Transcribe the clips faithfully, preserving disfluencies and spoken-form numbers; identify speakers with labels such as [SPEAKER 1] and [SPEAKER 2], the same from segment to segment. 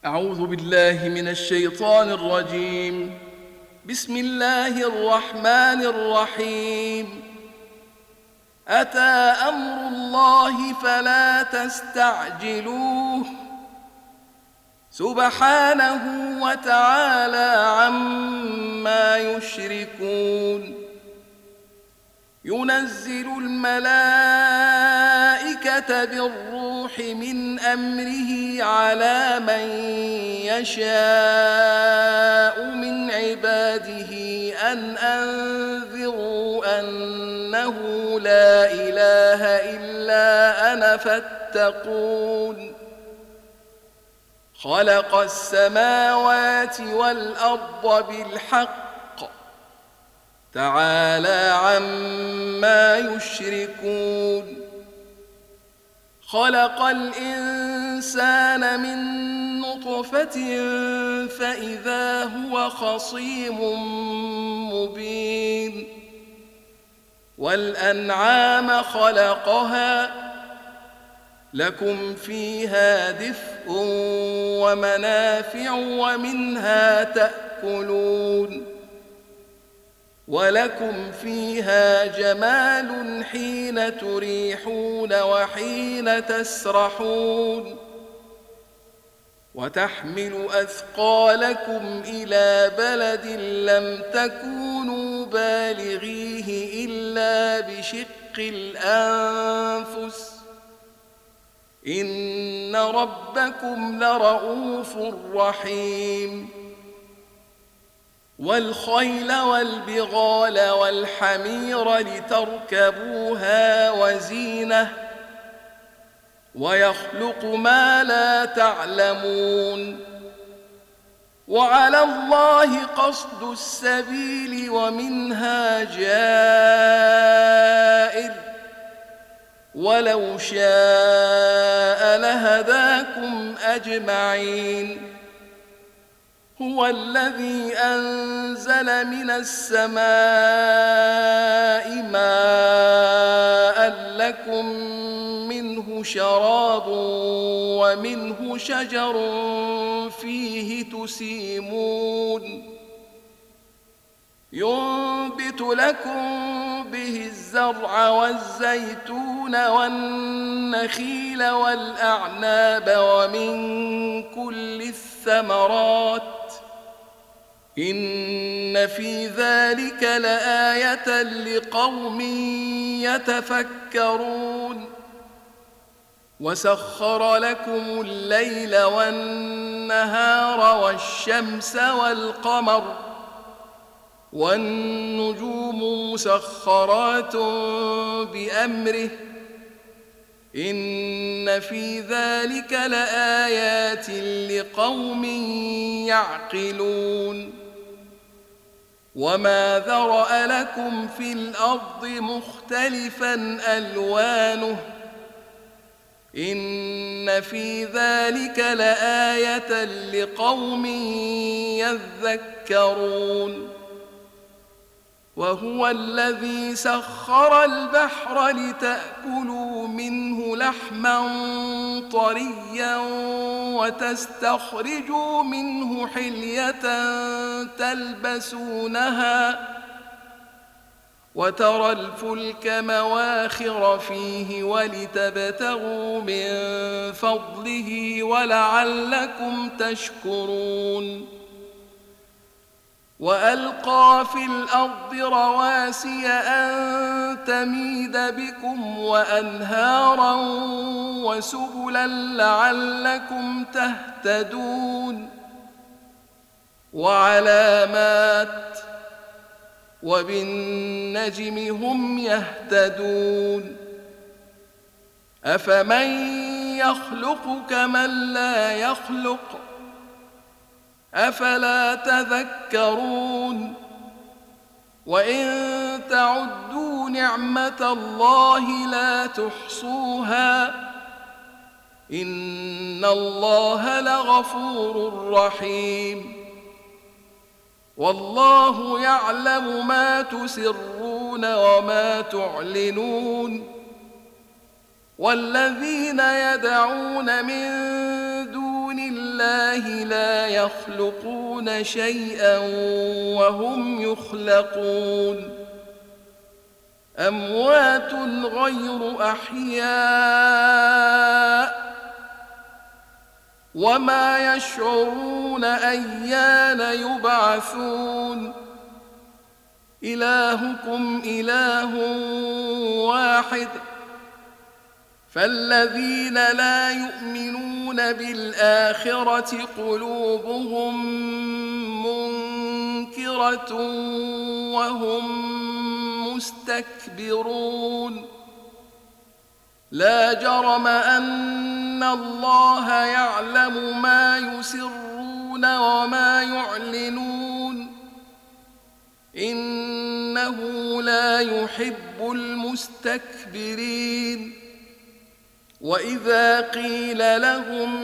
[SPEAKER 1] أعوذ بالله من الشيطان الرجيم. بسم الله الرحمن الرحيم. أتى أمر الله فلا تستعجلوه سبحانه وتعالى عما يشركون. ينزل الملائكة بالروح من أمره على من يشاء من عباده أن أنذروا أنه لا إله إلا أنا فاتقون. خلق السماوات والأرض بالحق تعالى عما يشركون. خلق الإنسان من نطفة فإذا هو خصيم مبين. والأنعام خلقها لكم فيها دفء ومنافع ومنها تأكلون. ولكم فيها جمال حين تريحون وحين تسرحون. وتحمل أثقالكم إلى بلد لم تكونوا بالغيه إلا بشق الأنفس إن ربكم لرؤوف رحيم. والخيل والبغال والحمير لتركبوها وزينة ويخلق ما لا تعلمون. وعلى الله قصد السبيل ومنها جائر ولو شاء لهداكم أجمعين. هو الذي أنزل من السماء ماء لكم منه شراب ومنه شجر فيه تسيمون. ينبت لكم به الزرع والزيتون والنخيل والأعناب ومن كل الثمرات إن في ذلك لآية لقوم يتفكرون. وسخر لكم الليل والنهار والشمس والقمر والنجوم مسخرات بأمره إن في ذلك لآيات لقوم يعقلون. وما ذرأ لكم في الأرض مختلفا ألوانه إن في ذلك لآية لقوم يذكرون. وهو الذي سخر البحر لتأكلوا منه لحما طريا وتستخرجوا منه حلية تلبسونها وترى الفلك مواخر فيه ولتبتغوا من فضله ولعلكم تشكرون. وألقى في الأرض رواسي أن تميد بكم وأنهارا وسبلا لعلكم تهتدون. وعلامات وبالنجم هم يهتدون. أفمن يخلق كمن لا يخلق أفلا تذكرون. وإن تعدوا نعمة الله لا تحصوها إن الله لغفور رحيم. والله يعلم ما تسرون وما تعلنون. والذين يدعون من دون دون الله لا يخلقون شيئا وهم يخلقون أموات غير أحياء وما يشعرون أيان يبعثون إلهكم إله واحد فالذين لا يؤمنون بالآخرة قلوبهم منكرة وهم مستكبرون لا جرم أن الله يعلم ما يسرون وما يعلنون إنه لا يحب المستكبرين وإذا قيل لهم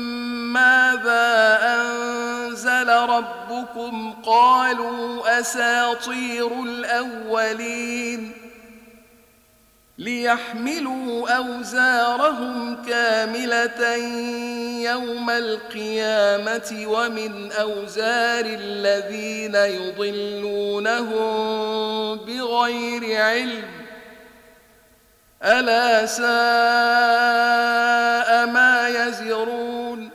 [SPEAKER 1] ماذا أنزل ربكم قالوا أساطير الأولين ليحملوا أوزارهم كاملة يوم القيامة ومن أوزار الذين يضلونهم بغير علم ألا ساء ما يزرون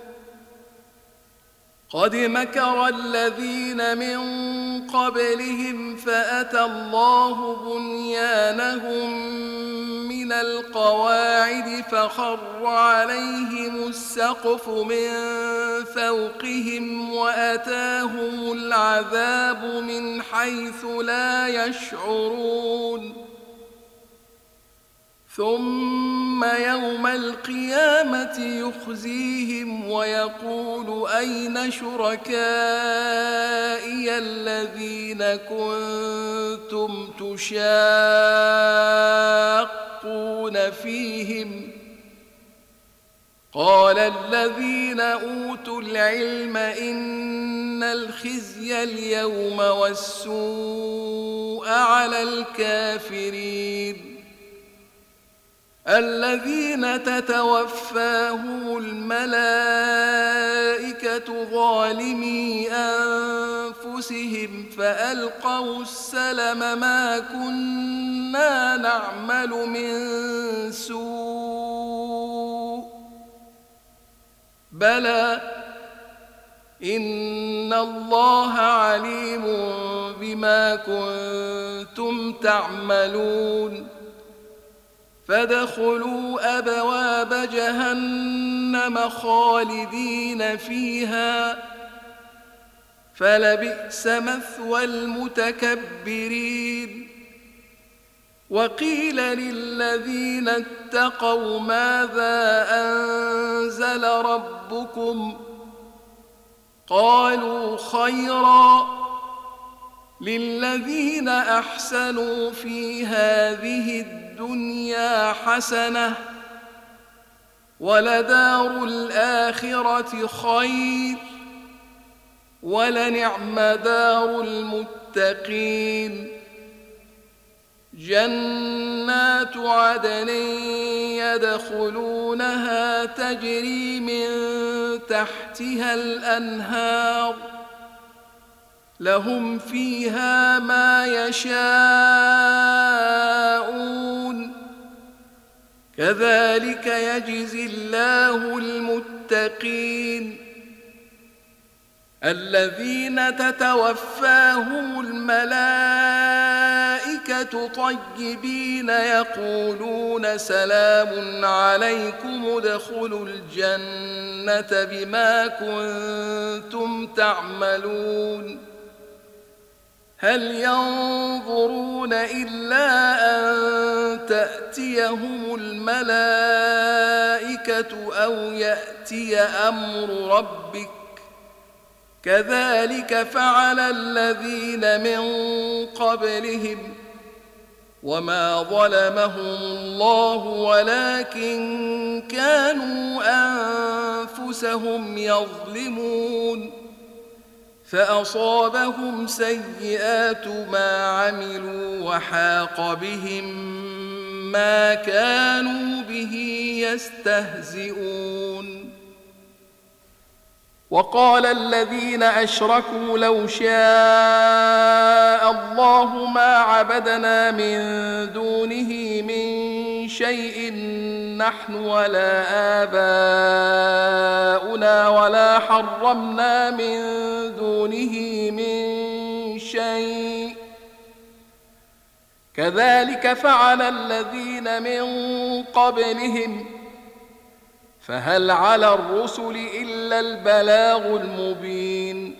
[SPEAKER 1] قد مكر الذين من قبلهم فأتى الله بنيانهم من القواعد فخر عليهم السقف من فوقهم وأتاهم العذاب من حيث لا يشعرون ثم يوم القيامة يخزيهم ويقول أين شركائي الذين كنتم تشاقون فيهم قال الذين أوتوا العلم إن الخزي اليوم والسوء على الكافرين الذين تتوفاهم الملائكة ظالمي أنفسهم فألقوا السلم ما كنا نعمل من سوء بلى إن الله عليم بما كنتم تعملون فادخلوا أبواب جهنم خالدين فيها فلبئس مثوى المتكبرين وقيل للذين اتقوا ماذا أنزل ربكم قالوا خيرا للذين أحسنوا في هذه الدنيا حسنة ولدار الآخرة خير ولنعم دار المتقين جنات عدن يدخلونها تجري من تحتها الأنهار لهم فيها ما يشاءون كذلك يجزي الله المتقين الذين تتوفاهم الملائكة طيبين يقولون سلام عليكم ادخلوا الجنة بما كنتم تعملون هل ينظرون إلا أن تأتيهم الملائكة أو يأتي أمر ربك كذلك فعل الذين من قبلهم وما ظلمهم الله ولكن كانوا أنفسهم يظلمون فأصابهم سيئات ما عملوا وحاق بهم ما كانوا به يستهزئون وقال الذين أشركوا لو شاء الله ما عبدنا من دونه من شيء نحن ولا آباؤنا ولا حرمنا من دونه من شيء كذلك فعل الذين من قبلهم فهل على الرسل إلا البلاغ المبين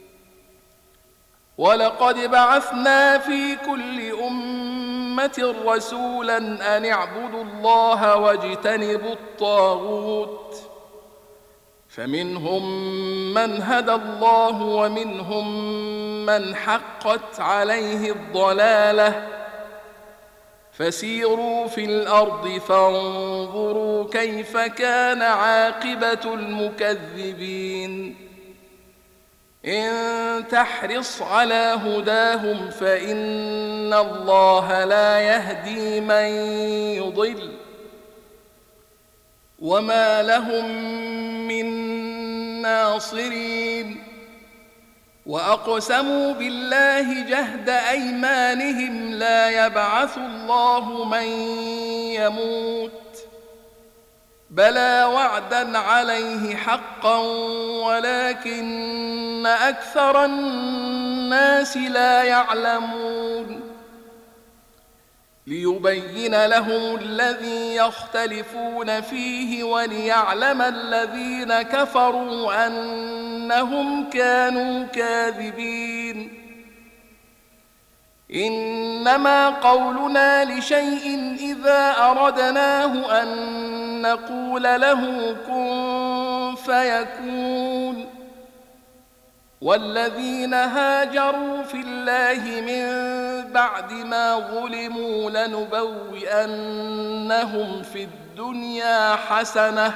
[SPEAKER 1] ولقد بعثنا في كل أمة رسولا أن اعبدوا الله واجتنبوا الطاغوت فمنهم من هدى الله ومنهم من حقت عليه الضلالة فسيروا في الأرض فانظروا كيف كان عاقبة المكذبين إن تحرص على هداهم فإن الله لا يهدي من يضل وما لهم من ناصرين وأقسموا بالله جهد أيمانهم لا يبعث الله من يموت بلى وعدا عليه حقا ولكن أكثر الناس لا يعلمون ليبين لهم الذي يختلفون فيه وليعلم الذين كفروا أنهم كانوا كاذبين إنما قولنا لشيء إذا أردناه أن نقول له كن فيكون والذين هاجروا في الله من بعد ما ظلموا لنبوئنهم في الدنيا حسنة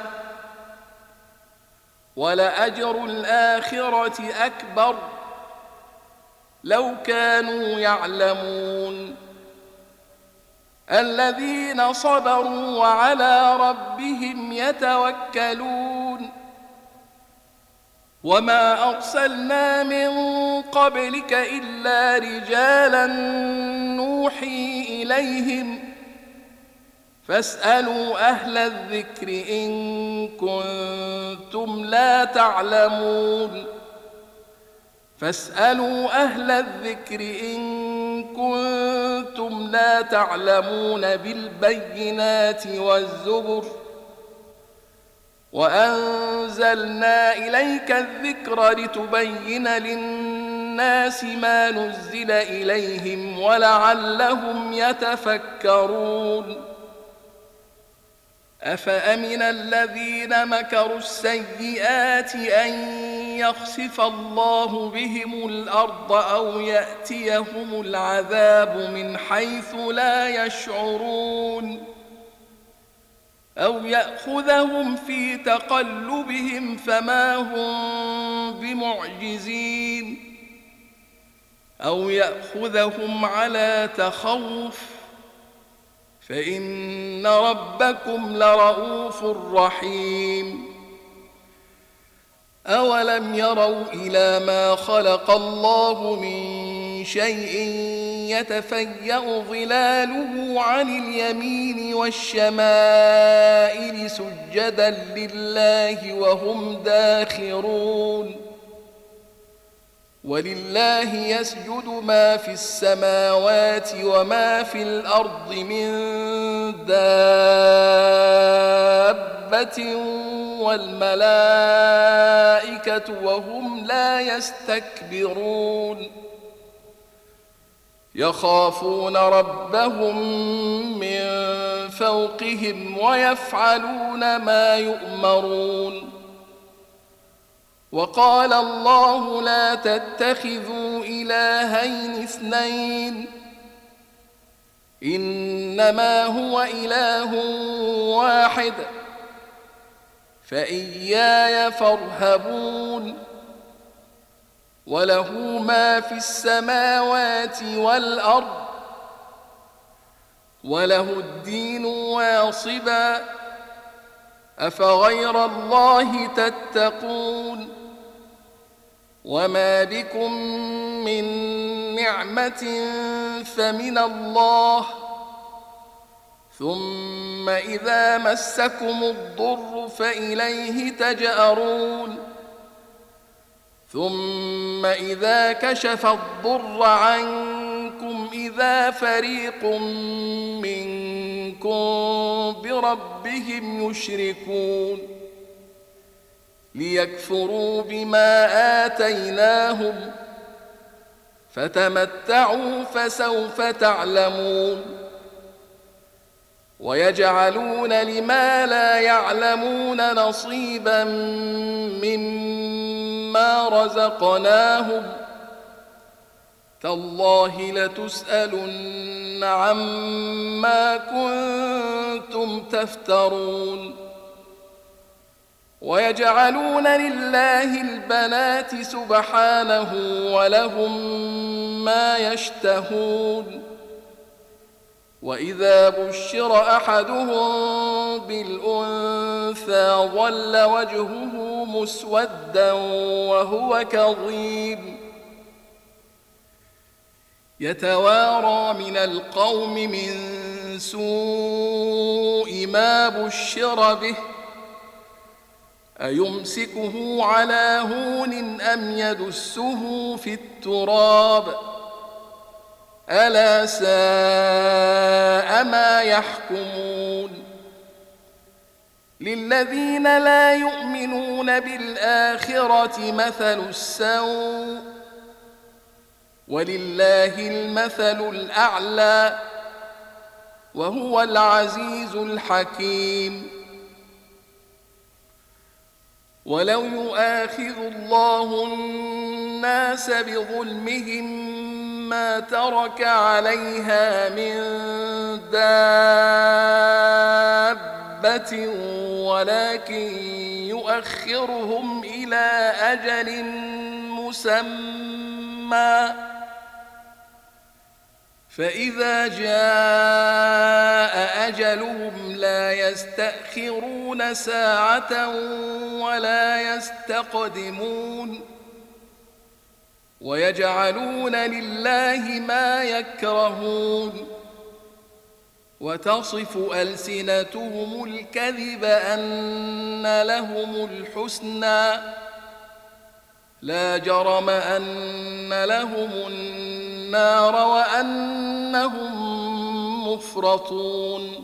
[SPEAKER 1] ولأجر الآخرة أكبر لو كانوا يعلمون الذين صبروا وعلى ربهم يتوكلون وما أرسلنا من قبلك إلا رجالا نوحي إليهم فاسألوا أهل الذكر إن كنتم لا تعلمون فاسألوا أهل الذكر إن كنتم لا تعلمون بالبينات والزبر وأنزلنا إليك الذكر لتبين للناس ما نزل إليهم ولعلهم يتفكرون أفأمن الذين مكروا السيئات أن يخسف الله بهم الأرض أو يأتيهم العذاب من حيث لا يشعرون أو يأخذهم في تقلبهم فما هم بمعجزين أو يأخذهم على تخوف فإن ربكم لرؤوف رحيم أولم يروا إلى ما خلق الله من شيء يتفيأ ظلاله عن اليمين والشمائل سجدا لله وهم داخرون ولله يسجد ما في السماوات وما في الأرض من دابة والملائكة وهم لا يستكبرون يخافون ربهم من فوقهم ويفعلون ما يؤمرون وقال الله لا تتخذوا إلهين اثنين إنما هو إله واحد فإياي فارهبون وله ما في السماوات والأرض وله الدين واصبا أفغير الله تتقون وما بكم من نعمة فمن الله، ثم إذا مسكم الضر فإليه تجأرون. ثم إذا كشف الضر عنكم إذا فريق منكم بربهم يشركون، ليكفروا بما آتيناهم، فتمتعوا فسوف تعلمون. ويجعلون لما لا يعلمون نصيبا مما رزقناهم، تالله لتسألن عما كنتم تفترون. ويجعلون لله البنات سبحانه ولهم ما يشتهون. وإذا بشر أحدهم بالأنثى ظل وجهه مسودا وهو كظيم، يتوارى من القوم من سوء ما بشر به، أيمسكه على هون أم يدسه في التراب، ألا ساء ما يحكمون. للذين لا يؤمنون بالآخرة مثل السوء، ولله المثل الأعلى وهو العزيز الحكيم. ولو يؤاخذ الله الناس بظلمهم ما ترك عليها من دابة ولكن يؤخرهم إلى أجل مسمى، فإذا جاء أجلهم لا يستأخرون ساعة ولا يستقدمون. ويجعلون لله ما يكرهون، وتصف ألسنتهم الكذب أن لهم الحسنى، لا جرم أن لهم النار وأنهم مفرطون.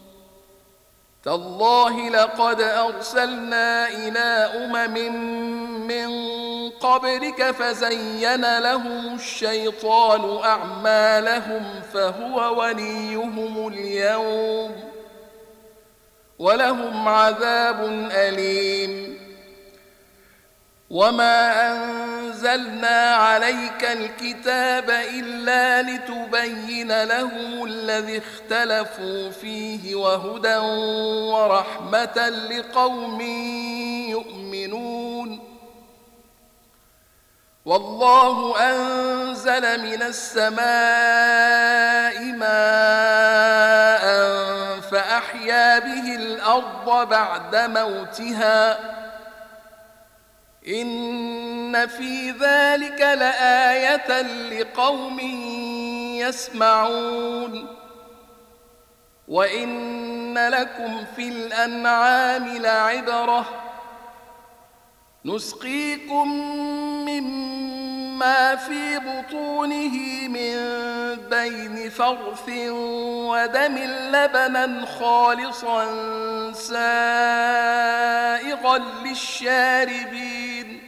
[SPEAKER 1] تالله لقد أرسلنا إلى أمم من قبلك فزين لهم الشيطان أعمالهم فهو وليهم اليوم ولهم عذاب أليم. وما أنزلنا عليك الكتاب إلا لتبين لهم الذي اختلفوا فيه وهدى ورحمة لقوم يؤمنون. والله أنزل من السماء ماء فأحيا به الأرض بعد موتها، إن في ذلك لآية لقوم يسمعون. وإن لكم في الأنعام لعبرة، نسقيكم مما في بطونه من بين فرث ودم لبنا خالصا سائغا للشاربين،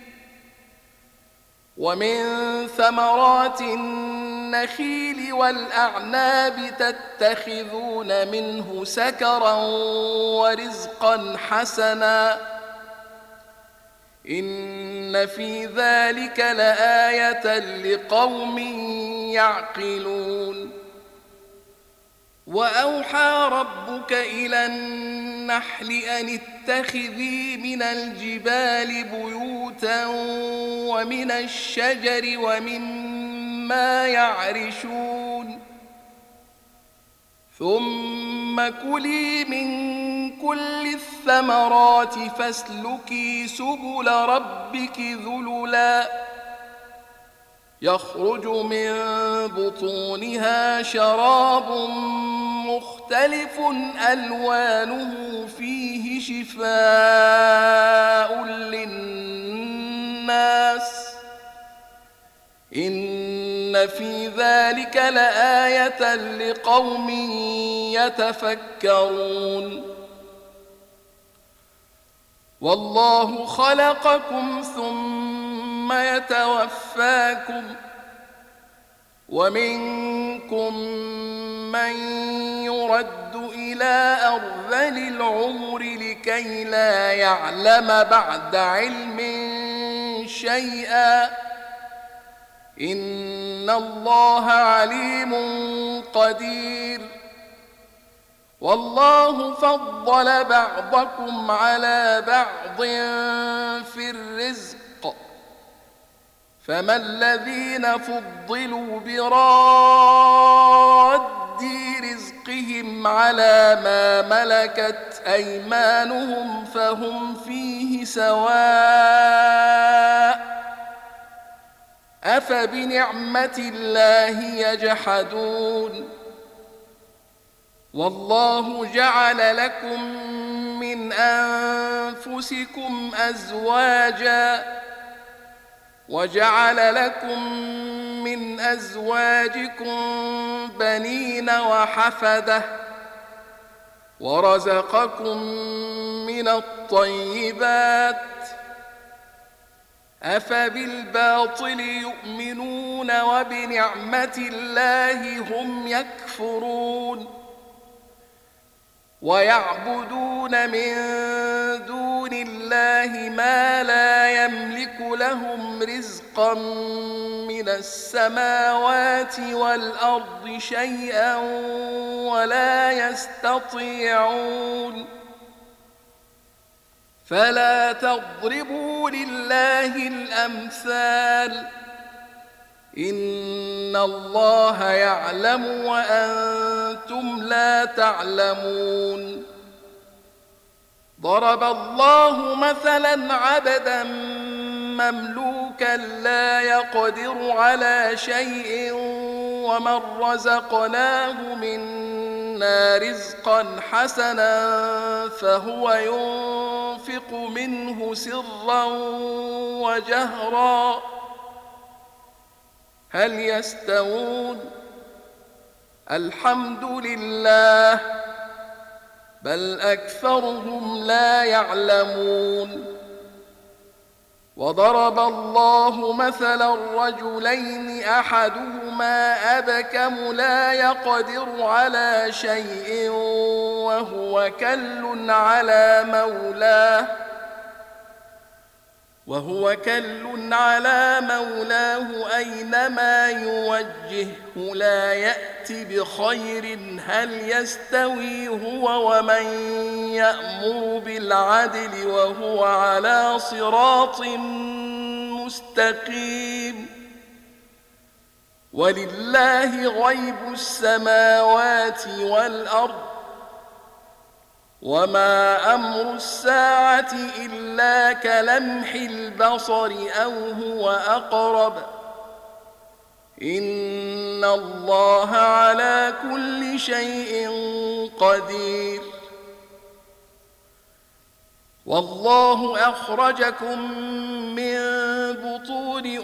[SPEAKER 1] ومن ثمرات النخيل والأعناب تتخذون منه سكرا ورزقا حسنا، إن في ذلك لآية لقوم يعقلون. وأوحى ربك إلى النحل أن اتخذي من الجبال بيوتا ومن الشجر ومما يعرشون، ثم كلي من كل الثمرات فاسلكي سبل ربك ذللا يخرج من بطونها شراب مختلف ألوانه فيه شفاء للناس إن في ذلك لآية لقوم يتفكرون والله خلقكم ثم يتوفاكم ومنكم من يرد إلى أرذل العمر لكي لا يعلم بعد علم شيئا إن الله عليم قدير والله فضل بعضكم على بعض في الرزق فما الذين فضلوا براد رزقهم على ما ملكت أيمانهم فهم فيه سواء أفبنعمة الله يجحدون والله جعل لكم من أنفسكم أزواجا وجعل لكم من أزواجكم بنين وحفدة ورزقكم من الطيبات أفبالباطل يؤمنون وبنعمة الله هم يكفرون ويعبدون من دون الله ما لا يملك لهم رزقا من السماوات والأرض شيئا ولا يستطيعون فلا تضربوا لله الأمثال إن الله يعلم وأنتم لا تعلمون ضرب الله مثلا عبدا مملوكا لا يقدر على شيء ومن رزقناه منا رزقا حسنا فهو ينفق منه سرا وجهرا هل يستوون الحمد لله بل أكثرهم لا يعلمون وضرب الله مثلا رجلين أحدهما أبكم لا يقدر على شيء وهو كل على مولاه وهو كل على مولاه أينما يوجهه لا يأتي بخير هل يستوي هو ومن يأمر بالعدل وهو على صراط مستقيم ولله غيب السماوات والأرض وما أمر الساعة إلا كلمح البصر أو هو أقرب إن الله على كل شيء قدير والله أخرجكم من بطون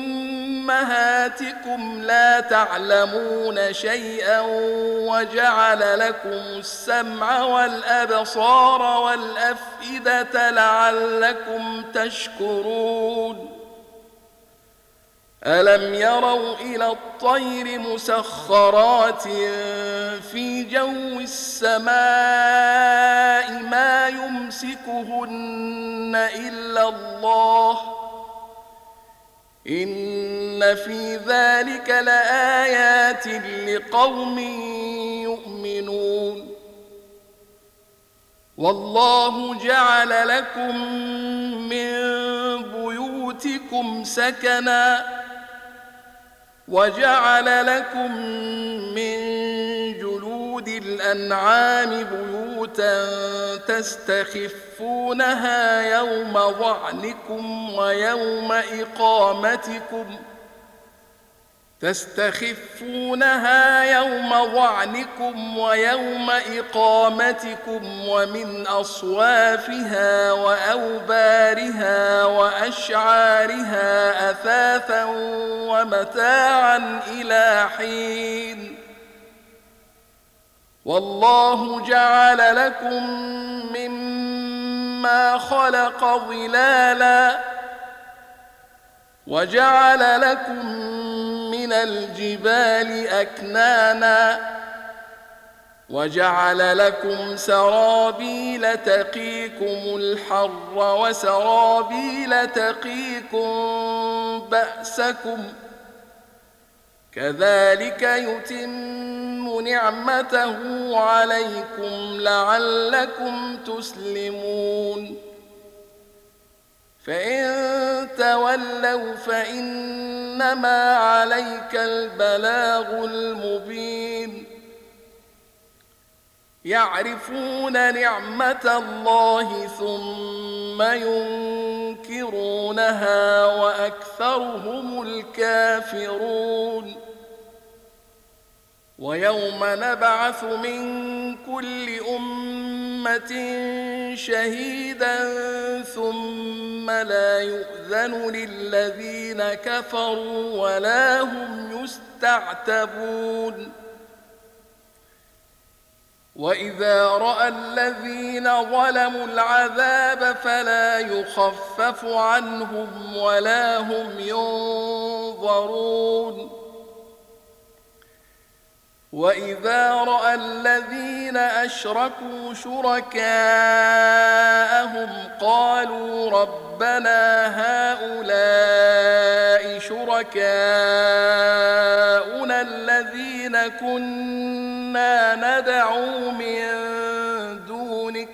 [SPEAKER 1] أمهاتكم لا تعلمون شيئا وجعل لكم السمع والأبصار والأفئدة لعلكم تشكرون ألم يروا إلى الطير مسخرات في جو السماء ما يمسكهن إلا الله إن في ذلك لآيات لقوم يؤمنون والله جعل لكم من بيوتكم سكنا وجعل لكم من جلود الأنعام بيوتا تستخفونها يوم ظعنكم ويوم إقامتكم تستخفونها يوم ظعنكم ويوم إقامتكم ومن أصوافها وأوبارها وأشعارها أثاثا ومتاعا إلى حين والله جعل لكم مما خلق ظلالا وجعل لكم من الجبال أكنانا وجعل لكم سرابيل تقيكم الحر وسرابيل تقيكم بأسكم كذلك يتم نعمته عليكم لعلكم تسلمون فإن تولوا فإنما عليك البلاغ المبين يعرفون نعمة الله ثم ينكرونها وأكثرهم الكافرون ويوم نبعث من كل أمة شهيدا ثم لا يؤذن للذين كفروا ولا هم يستعتبون وإذا رأى الذين ظلموا العذاب فلا يخفف عنهم ولا هم ينظرون وإذا رأى الذين أشركوا شركاءهم قالوا ربنا هؤلاء شركاؤنا الذين كنا ندعو من دونك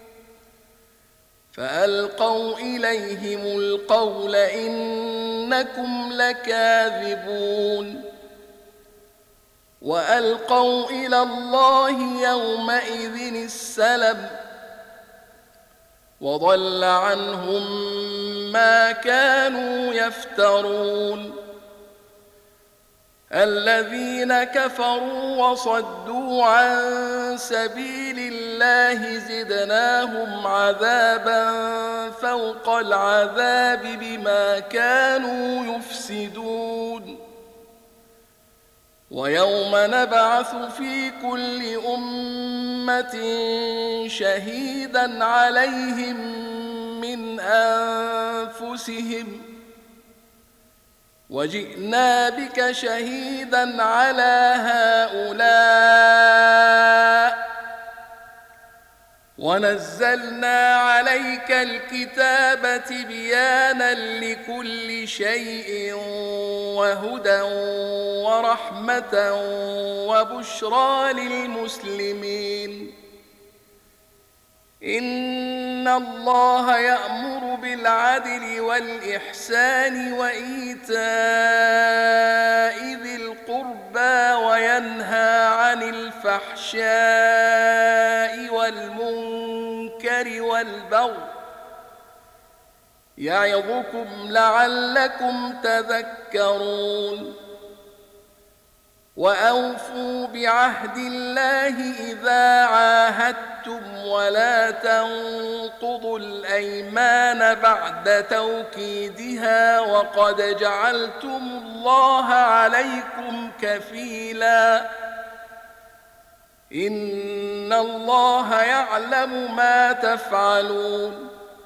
[SPEAKER 1] فألقوا إليهم القول إنكم لكاذبون وألقوا إلى الله يومئذ السلم وضل عنهم ما كانوا يفترون الذين كفروا وصدوا عن سبيل الله زدناهم عذابا فوق العذاب بما كانوا يفسدون ويوم نبعث في كل أمة شهيدا عليهم من أنفسهم وجئنا بك شهيدا على هؤلاء ونزلنا عليك الكتاب تبيانا لكل شيء وهدى ورحمة وبشرى للمسلمين إن الله يأمر بالعدل والإحسان وإيتاء ذي القربى وينهى عن الفحشاء والمنكر والبغي يعظكم لعلكم تذكرون وأوفوا بعهد الله إذا عاهدتم ولا تنقضوا الأيمان بعد توكيدها وقد جعلتم الله عليكم كفيلا إن الله يعلم ما تفعلون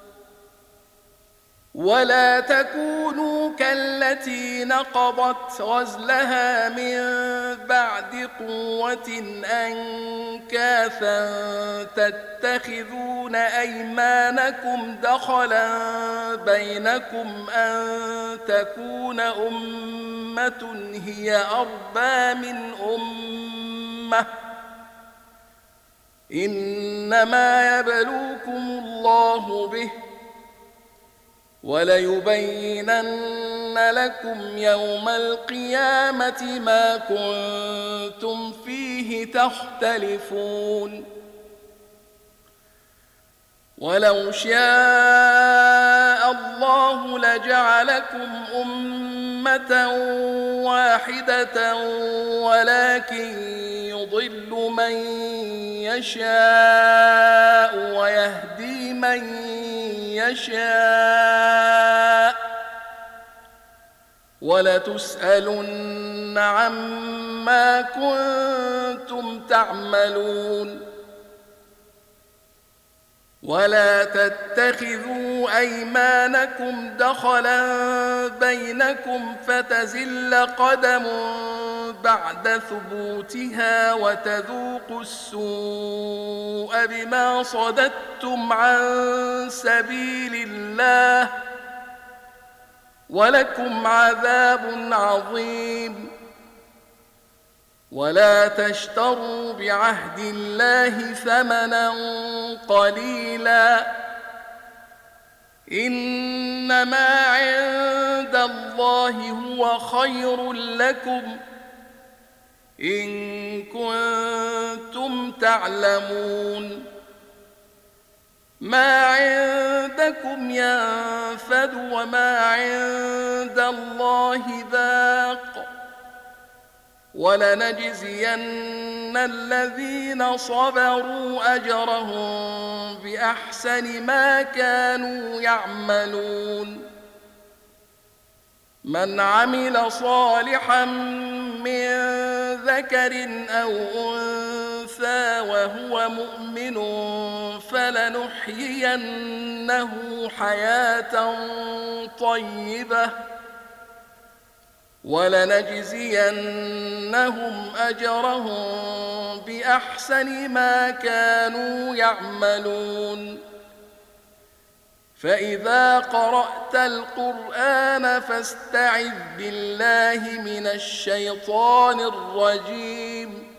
[SPEAKER 1] ولا تكونوا كالتي نقضت غزلها من بعد قوة أنكاثا تتخذون أيمانكم دخلا بينكم أن تكون أمة هي أربى من أمة إنما يبلوكم الله به وليبينن لكم يوم القيامة ما كنتم فيه تختلفون ولو شاء الله لجعلكم أمة أمة واحدة ولكن يضل من يشاء ويهدي من يشاء ولتسألن عما كنتم تعملون ولا تتخذوا أيمانكم دخلا بينكم فتزل قدم بعد ثبوتها وتذوقوا السوء بما صددتم عن سبيل الله ولكم عذاب عظيم ولا تشتروا بعهد الله ثمنا قليلا إنما عند الله هو خير لكم إن كنتم تعلمون ما عندكم ينفد وما عند الله باق ولنجزين الذين صبروا أجرهم بأحسن ما كانوا يعملون من عمل صالحا من ذكر أو أنثى وهو مؤمن فلنحيينه حياة طيبة ولنجزينهم أجرهم بأحسن ما كانوا يعملون فإذا قرأت القرآن فاستعذ بالله من الشيطان الرجيم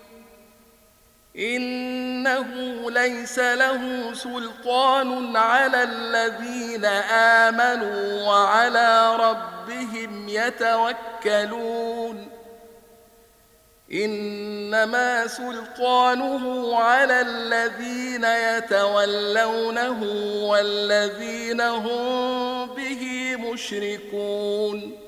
[SPEAKER 1] إنه ليس له سلطان على الذين آمنوا وعلى ربهم يتوكلون إنما سلطانه على الذين يتولونه والذين هم به مشركون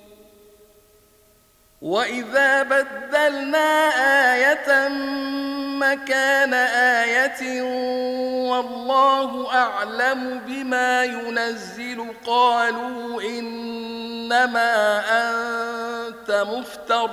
[SPEAKER 1] وإذا بدلنا آية مكان آية والله أعلم بما ينزل قالوا إنما أنت مفتر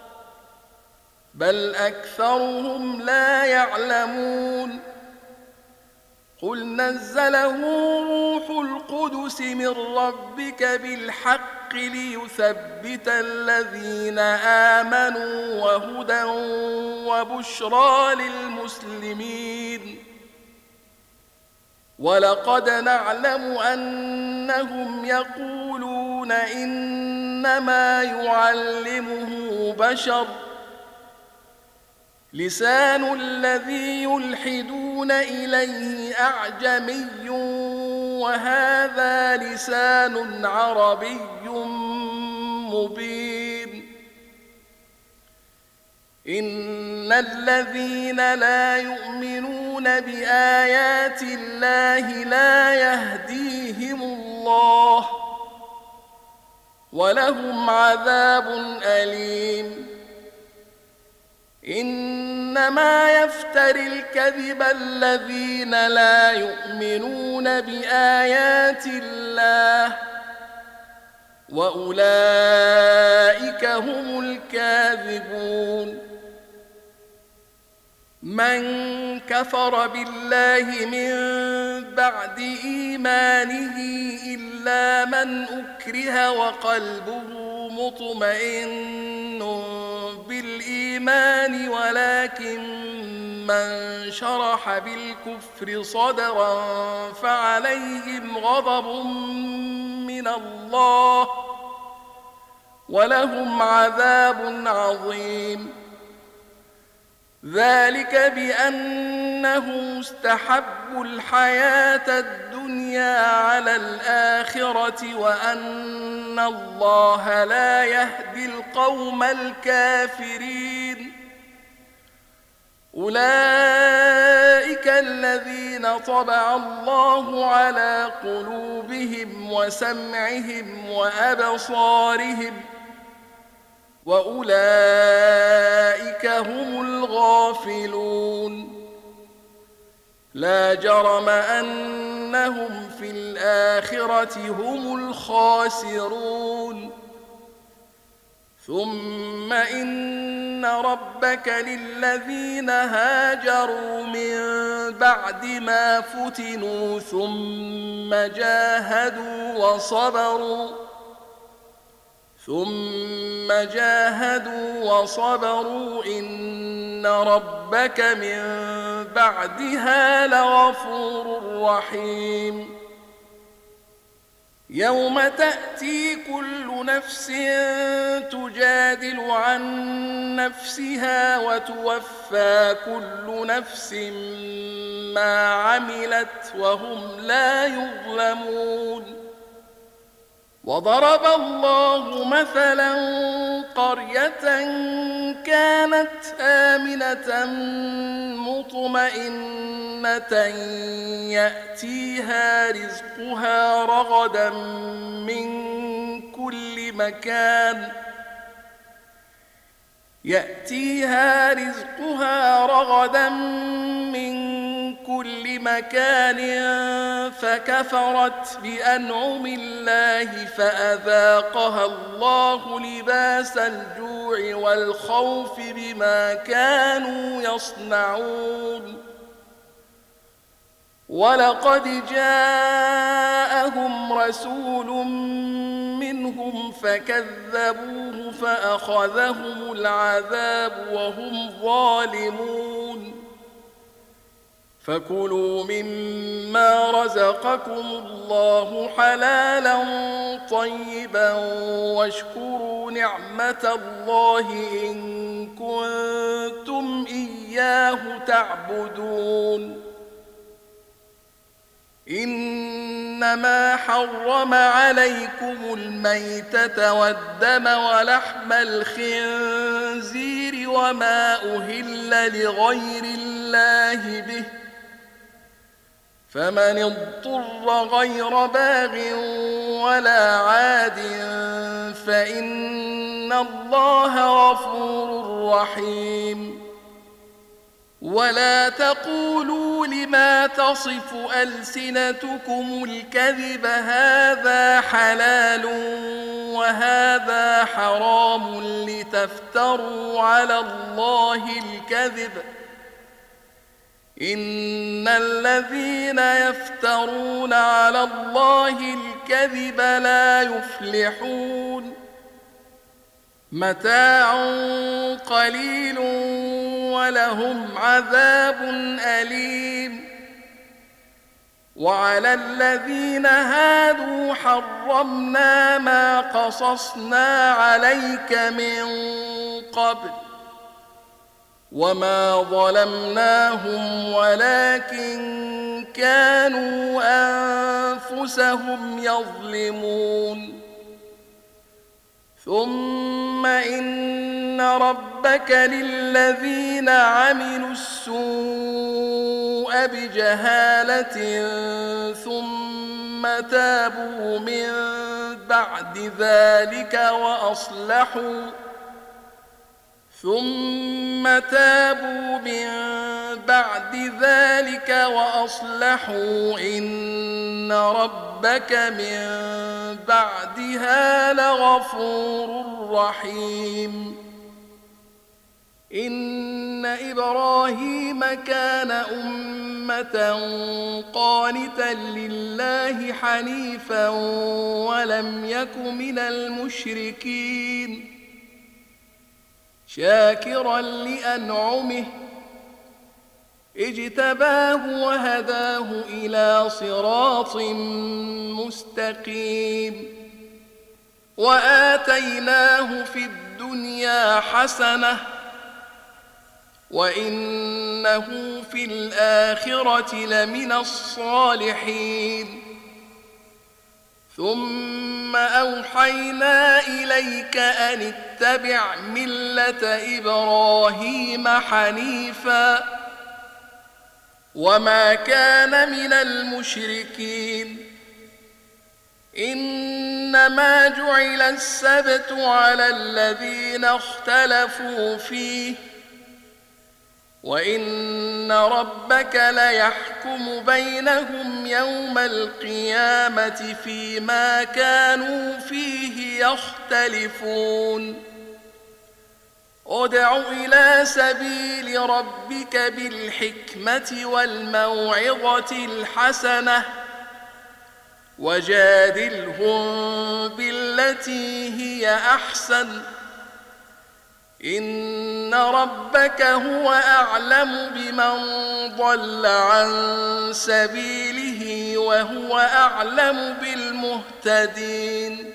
[SPEAKER 1] بل أكثرهم لا يعلمون قل نزله روح القدس من ربك بالحق ليثبت الذين آمنوا وهدى وبشرى للمسلمين ولقد نعلم أنهم يقولون إنما يعلمه بشر لسان الذي يلحدون إليه أعجمي وهذا لسان عربي مبين إن الذين لا يؤمنون بآيات الله لا يهديهم الله ولهم عذاب أليم إنما يفتري الكذب الذين لا يؤمنون بآيات الله وأولئك هم الكاذبون من كفر بالله من بعد إيمانه إلا من أكره وقلبه مطمئن بالإيمان ولكن من شرح بالكفر صدرا فعليهم غضب من الله ولهم عذاب عظيم ذلك بأنه استحبوا الحياة الدنيا على الآخرة وأن الله لا يهدي القوم الكافرين أولئك الذين طبع الله على قلوبهم وسمعهم وأبصارهم وأولئك هم الغافلون لا جرم أنهم في الآخرة هم الخاسرون ثم إن ربك للذين هاجروا من بعد ما فتنوا ثم جاهدوا وصبروا ثم جاهدوا وصبروا إن ربك من بعدها لغفور رحيم يوم تأتي كل نفس تجادل عن نفسها وتوفى كل نفس ما عملت وهم لا يظلمون وضرب الله مثلا قرية كانت آمنة مطمئنة يأتيها رزقها رغدا من كل مكان يأتيها رزقها رغدا من كل مكان فكفرت بأنعم الله فأذاقها الله لباس الجوع والخوف بما كانوا يصنعون ولقد جاءهم رسول منهم فكذبوه فأخذهم العذاب وهم ظالمون فكلوا مما رزقكم الله حلالا طيبا واشكروا نعمة الله إن كنتم إياه تعبدون إنما حرم عليكم الميتة والدم ولحم الخنزير وما أهل لغير الله به فمن اضطر غير باغ ولا عاد فإن الله غفور رحيم ولا تقولوا لما تصف ألسنتكم الكذب هذا حلال وهذا حرام لتفتروا على الله الكذب إن الذين يفترون على الله الكذب لا يفلحون متاع قليل ولهم عذاب أليم وعلى الذين هادوا حرمنا ما قصصنا عليك من قبل وما ظلمناهم ولكن كانوا أنفسهم يظلمون ثم إن ربك للذين عملوا السوء بجهالة ثم تابوا من بعد ذلك وأصلحوا ثم تابوا من بعد ذلك وأصلحوا إن ربك من بعدها لغفور رحيم إن إبراهيم كان أمة قانتا لله حنيفا ولم يك من المشركين شاكرا لأنعمه اجتباه وهداه إلى صراط مستقيم وآتيناه في الدنيا حسنة وإنه في الآخرة لمن الصالحين ثم أوحينا إليك أن اتبع ملة إبراهيم حنيفا وما كان من المشركين إنما جعل السبت على الذين اختلفوا فيه وإن ربك ليحكم بينهم يوم القيامة فيما كانوا فيه يختلفون ادع إلى سبيل ربك بالحكمة والموعظة الحسنة وجادلهم بالتي هي أحسن إن ربك هو أعلم بمن ضل عن سبيله وهو أعلم بالمهتدين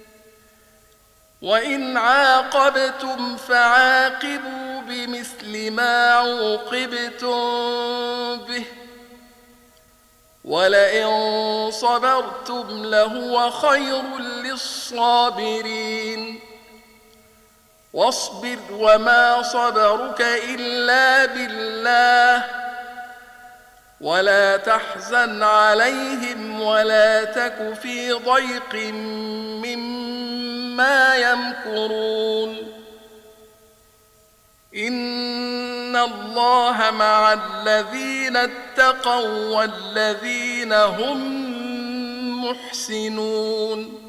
[SPEAKER 1] وإن عاقبتم فعاقبوا بمثل ما عوقبتم به ولئن صبرتم لهو خير للصابرين واصبر وما صبرك إلا بالله ولا تحزن عليهم ولا تك في ضيق مما يمكرون إن الله مع الذين اتقوا والذين هم محسنون